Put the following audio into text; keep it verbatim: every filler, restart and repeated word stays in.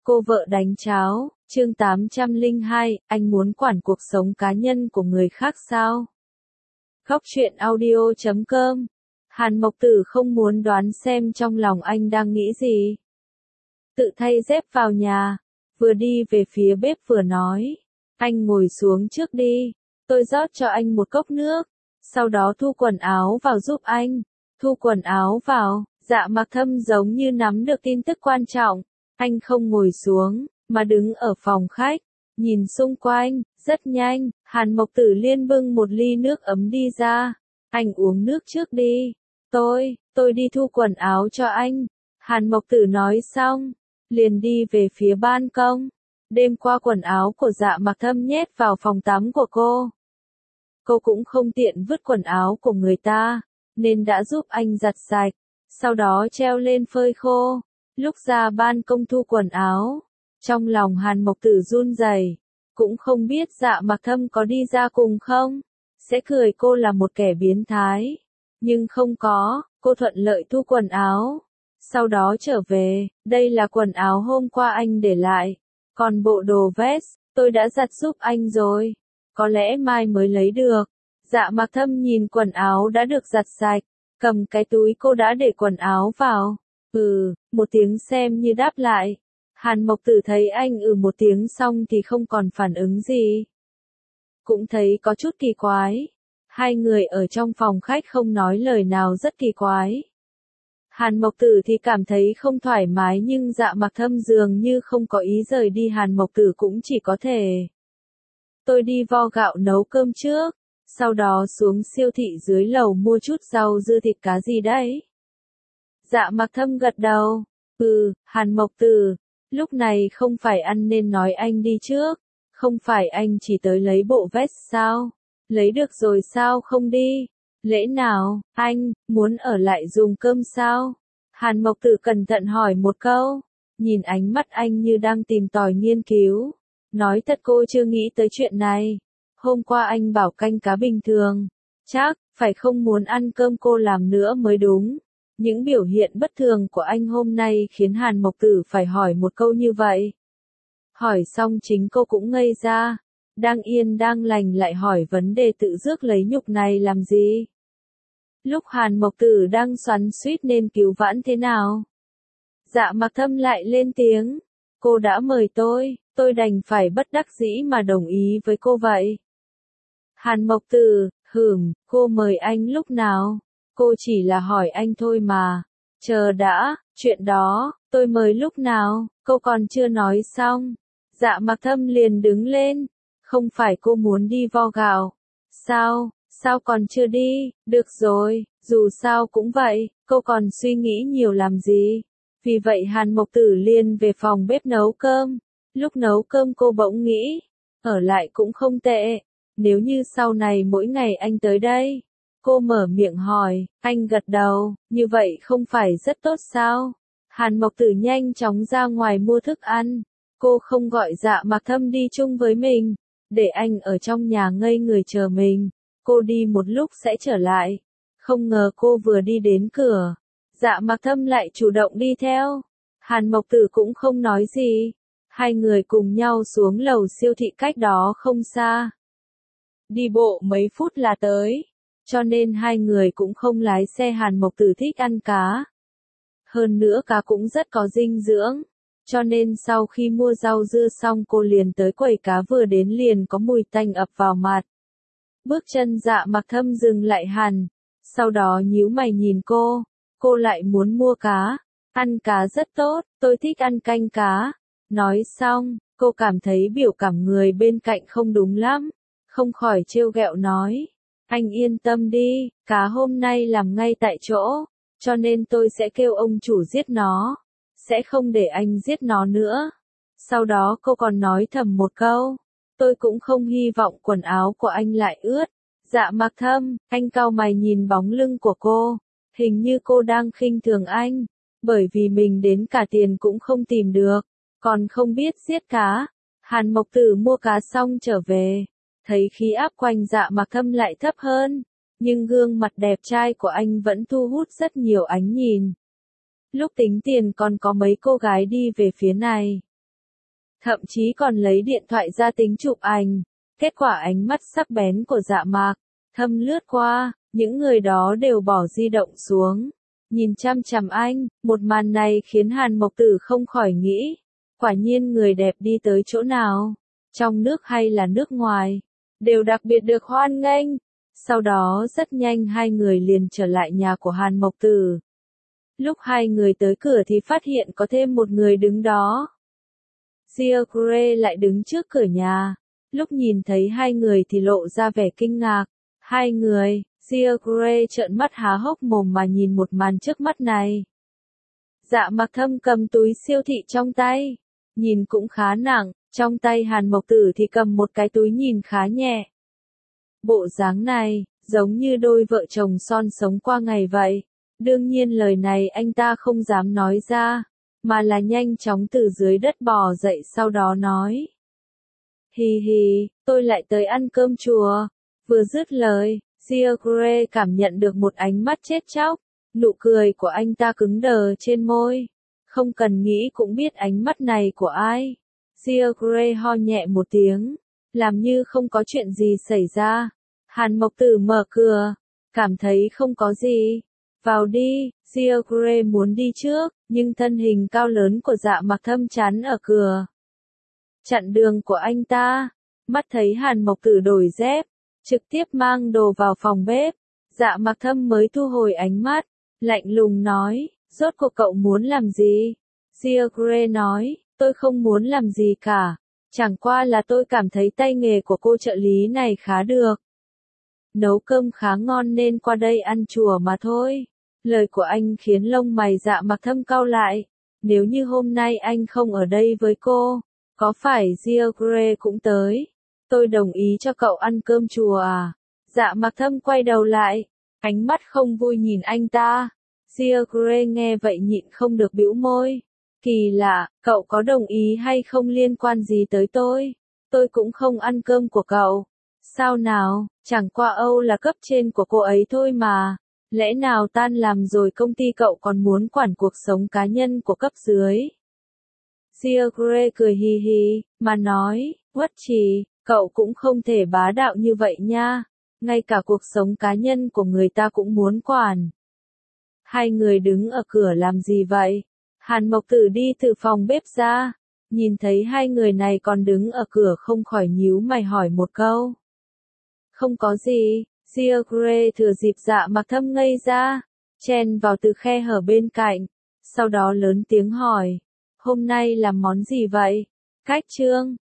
Cô vợ đánh cháo, chương tám trăm lẻ hai, anh muốn quản cuộc sống cá nhân của người khác sao? Góc truyện audio chấm com. Hàn Mộc Tử không muốn đoán xem trong lòng anh đang nghĩ gì. Tự thay dép vào nhà, vừa đi về phía bếp vừa nói. Anh ngồi xuống trước đi, tôi rót cho anh một cốc nước, sau đó thu quần áo vào giúp anh. Thu quần áo vào, Dạ Mặc Thâm giống như nắm được tin tức quan trọng. Anh không ngồi xuống, mà đứng ở phòng khách, nhìn xung quanh, rất nhanh, Hàn Mộc Tử Liên bưng một ly nước ấm đi ra. Anh uống nước trước đi, tôi, tôi đi thu quần áo cho anh. Hàn Mộc Tử nói xong, liền đi về phía ban công. Đêm qua quần áo của Dạ Mặc Thâm nhét vào phòng tắm của cô. Cô cũng không tiện vứt quần áo của người ta, nên đã giúp anh giặt sạch, sau đó treo lên phơi khô. Lúc ra ban công thu quần áo, trong lòng Hàn Mộc Tử run rẩy, cũng không biết Dạ Mặc Thâm có đi ra cùng không, sẽ cười cô là một kẻ biến thái. Nhưng không có, cô thuận lợi thu quần áo, sau đó trở về. Đây là quần áo hôm qua anh để lại, còn bộ đồ vest, tôi đã giặt giúp anh rồi, có lẽ mai mới lấy được. Dạ Mặc Thâm nhìn quần áo đã được giặt sạch, cầm cái túi cô đã để quần áo vào. Ừ, một tiếng xem như đáp lại. Hàn Mộc Tử thấy anh ừ một tiếng xong thì không còn phản ứng gì. Cũng thấy có chút kỳ quái. Hai người ở trong phòng khách không nói lời nào rất kỳ quái. Hàn Mộc Tử thì cảm thấy không thoải mái nhưng Dạ Mặc Thâm dường như không có ý rời đi. Hàn Mộc Tử cũng chỉ có thể. Tôi đi vo gạo nấu cơm trước, sau đó xuống siêu thị dưới lầu mua chút rau dưa thịt cá gì đấy. Dạ Mặc Thâm gật đầu. Ừ, Hàn Mộc Tử, lúc này không phải ăn nên nói anh đi trước. Không phải anh chỉ tới lấy bộ vest sao? Lấy được rồi sao không đi? Lẽ nào, anh, muốn ở lại dùng cơm sao? Hàn Mộc Tử cẩn thận hỏi một câu. Nhìn ánh mắt anh như đang tìm tòi nghiên cứu. Nói thật cô chưa nghĩ tới chuyện này. Hôm qua anh bảo canh cá bình thường. Chắc, phải không muốn ăn cơm cô làm nữa mới đúng. Những biểu hiện bất thường của anh hôm nay khiến Hàn Mộc Tử phải hỏi một câu như vậy. Hỏi xong chính cô cũng ngây ra. Đang yên đang lành lại hỏi vấn đề tự rước lấy nhục này làm gì? Lúc Hàn Mộc Tử đang xoắn xuýt nên cứu vãn thế nào? Dạ Mặc Thâm lại lên tiếng. Cô đã mời tôi, tôi đành phải bất đắc dĩ mà đồng ý với cô vậy. Hàn Mộc Tử, hửm, cô mời anh lúc nào? Cô chỉ là hỏi anh thôi mà. Chờ đã, chuyện đó, tôi mời lúc nào, cô còn chưa nói xong. Dạ Mặc Thâm liền đứng lên. Không phải cô muốn đi vo gạo. Sao, sao còn chưa đi? Được rồi, dù sao cũng vậy, cô còn suy nghĩ nhiều làm gì? Vì vậy Hàn Mộc Tử liền về phòng bếp nấu cơm. Lúc nấu cơm cô bỗng nghĩ, ở lại cũng không tệ. Nếu như sau này mỗi ngày anh tới đây. Cô mở miệng hỏi, anh gật đầu, như vậy không phải rất tốt sao? Hàn Mộc Tử nhanh chóng ra ngoài mua thức ăn. Cô không gọi Dạ Mặc Thâm đi chung với mình, để anh ở trong nhà ngây người chờ mình. Cô đi một lúc sẽ trở lại. Không ngờ cô vừa đi đến cửa, Dạ Mặc Thâm lại chủ động đi theo. Hàn Mộc Tử cũng không nói gì. Hai người cùng nhau xuống lầu siêu thị cách đó không xa. Đi bộ mấy phút là tới. Cho nên hai người cũng không lái xe. Hàn Mộc Tử thích ăn cá. Hơn nữa cá cũng rất có dinh dưỡng. Cho nên sau khi mua rau dưa xong cô liền tới quầy cá, vừa đến liền có mùi tanh ập vào mặt. Bước chân Dạ Mặc Thâm dừng lại hẳn. Sau đó nhíu mày nhìn cô. Cô lại muốn mua cá. Ăn cá rất tốt, tôi thích ăn canh cá. Nói xong, cô cảm thấy biểu cảm người bên cạnh không đúng lắm. Không khỏi trêu ghẹo nói. Anh yên tâm đi, cá hôm nay làm ngay tại chỗ. Cho nên tôi sẽ kêu ông chủ giết nó. Sẽ không để anh giết nó nữa. Sau đó cô còn nói thầm một câu. Tôi cũng không hy vọng quần áo của anh lại ướt. Dạ Mặc Thâm, anh cau mày nhìn bóng lưng của cô. Hình như cô đang khinh thường anh. Bởi vì mình đến cả tiền cũng không tìm được. Còn không biết giết cá. Hàn Mộc Tử mua cá xong trở về. Thấy khí áp quanh Dạ Mặc Thâm lại thấp hơn. Nhưng gương mặt đẹp trai của anh vẫn thu hút rất nhiều ánh nhìn. Lúc tính tiền còn có mấy cô gái đi về phía này. thậm chí còn lấy điện thoại ra tính chụp ảnh. Kết quả ánh mắt sắc bén của Dạ Mạc Thâm lướt qua, những người đó đều bỏ di động xuống, nhìn chăm chằm anh. Một màn này khiến Hàn Mộc Tử không khỏi nghĩ, quả nhiên người đẹp đi tới chỗ nào, trong nước hay là nước ngoài, đều đặc biệt được hoan nghênh. Sau đó rất nhanh hai người liền trở lại nhà của Hàn Mộc Tử. Lúc hai người tới cửa thì phát hiện có thêm một người đứng đó. Jiegure lại đứng trước cửa nhà. Lúc nhìn thấy hai người thì lộ ra vẻ kinh ngạc. Hai người, Jiegure trợn mắt há hốc mồm mà nhìn một màn trước mắt này. Dạ Mạc Thâm cầm túi siêu thị trong tay, nhìn cũng khá nặng, trong tay Hàn Mộc Tử thì cầm một cái túi nhìn khá nhẹ. Bộ dáng này, giống như đôi vợ chồng son sống qua ngày vậy. Đương nhiên lời này anh ta không dám nói ra, mà là nhanh chóng từ dưới đất bò dậy sau đó nói. Hì hì, tôi lại tới ăn cơm chùa. Vừa dứt lời, Jiegure cảm nhận được một ánh mắt chết chóc, nụ cười của anh ta cứng đờ trên môi. Không cần nghĩ cũng biết ánh mắt này của ai. Jiegure ho nhẹ một tiếng, làm như không có chuyện gì xảy ra. Hàn Mộc Tử mở cửa, cảm thấy không có gì. Vào đi, Jiegure muốn đi trước, nhưng thân hình cao lớn của Dạ Mạc Thâm chắn ở cửa, chặn đường của anh ta. Mắt thấy Hàn Mộc Tử đổi dép, trực tiếp mang đồ vào phòng bếp, Dạ Mạc Thâm mới thu hồi ánh mắt, lạnh lùng nói, rốt cuộc cậu muốn làm gì? Jiegure nói, tôi không muốn làm gì cả, chẳng qua là tôi cảm thấy tay nghề của cô trợ lý này khá được. Nấu cơm khá ngon nên qua đây ăn chùa mà thôi. Lời của anh khiến lông mày Dạ Mạc Thâm cau lại. Nếu như hôm nay anh không ở đây với cô, có phải Jiegure cũng tới? Tôi đồng ý cho cậu ăn cơm chùa à? Dạ Mạc Thâm quay đầu lại, ánh mắt không vui nhìn anh ta. Jiegure nghe vậy nhịn không được bĩu môi. Kỳ lạ, cậu có đồng ý hay không liên quan gì tới tôi? Tôi cũng không ăn cơm của cậu. Sao nào, chẳng qua Âu là cấp trên của cô ấy thôi mà. Lẽ nào tan làm rồi công ty cậu còn muốn quản cuộc sống cá nhân của cấp dưới? Jiegure cười hì hì, mà nói, Uất Trì, cậu cũng không thể bá đạo như vậy nha. Ngay cả cuộc sống cá nhân của người ta cũng muốn quản. Hai người đứng ở cửa làm gì vậy? Hàn Mộc Tử đi từ phòng bếp ra, nhìn thấy hai người này còn đứng ở cửa không khỏi nhíu mày hỏi một câu. Không có gì. Jiegure thừa dịp Dạ Mạc Thâm ngây ra, chen vào từ khe hở bên cạnh, sau đó lớn tiếng hỏi, hôm nay làm món gì vậy? Cách trương,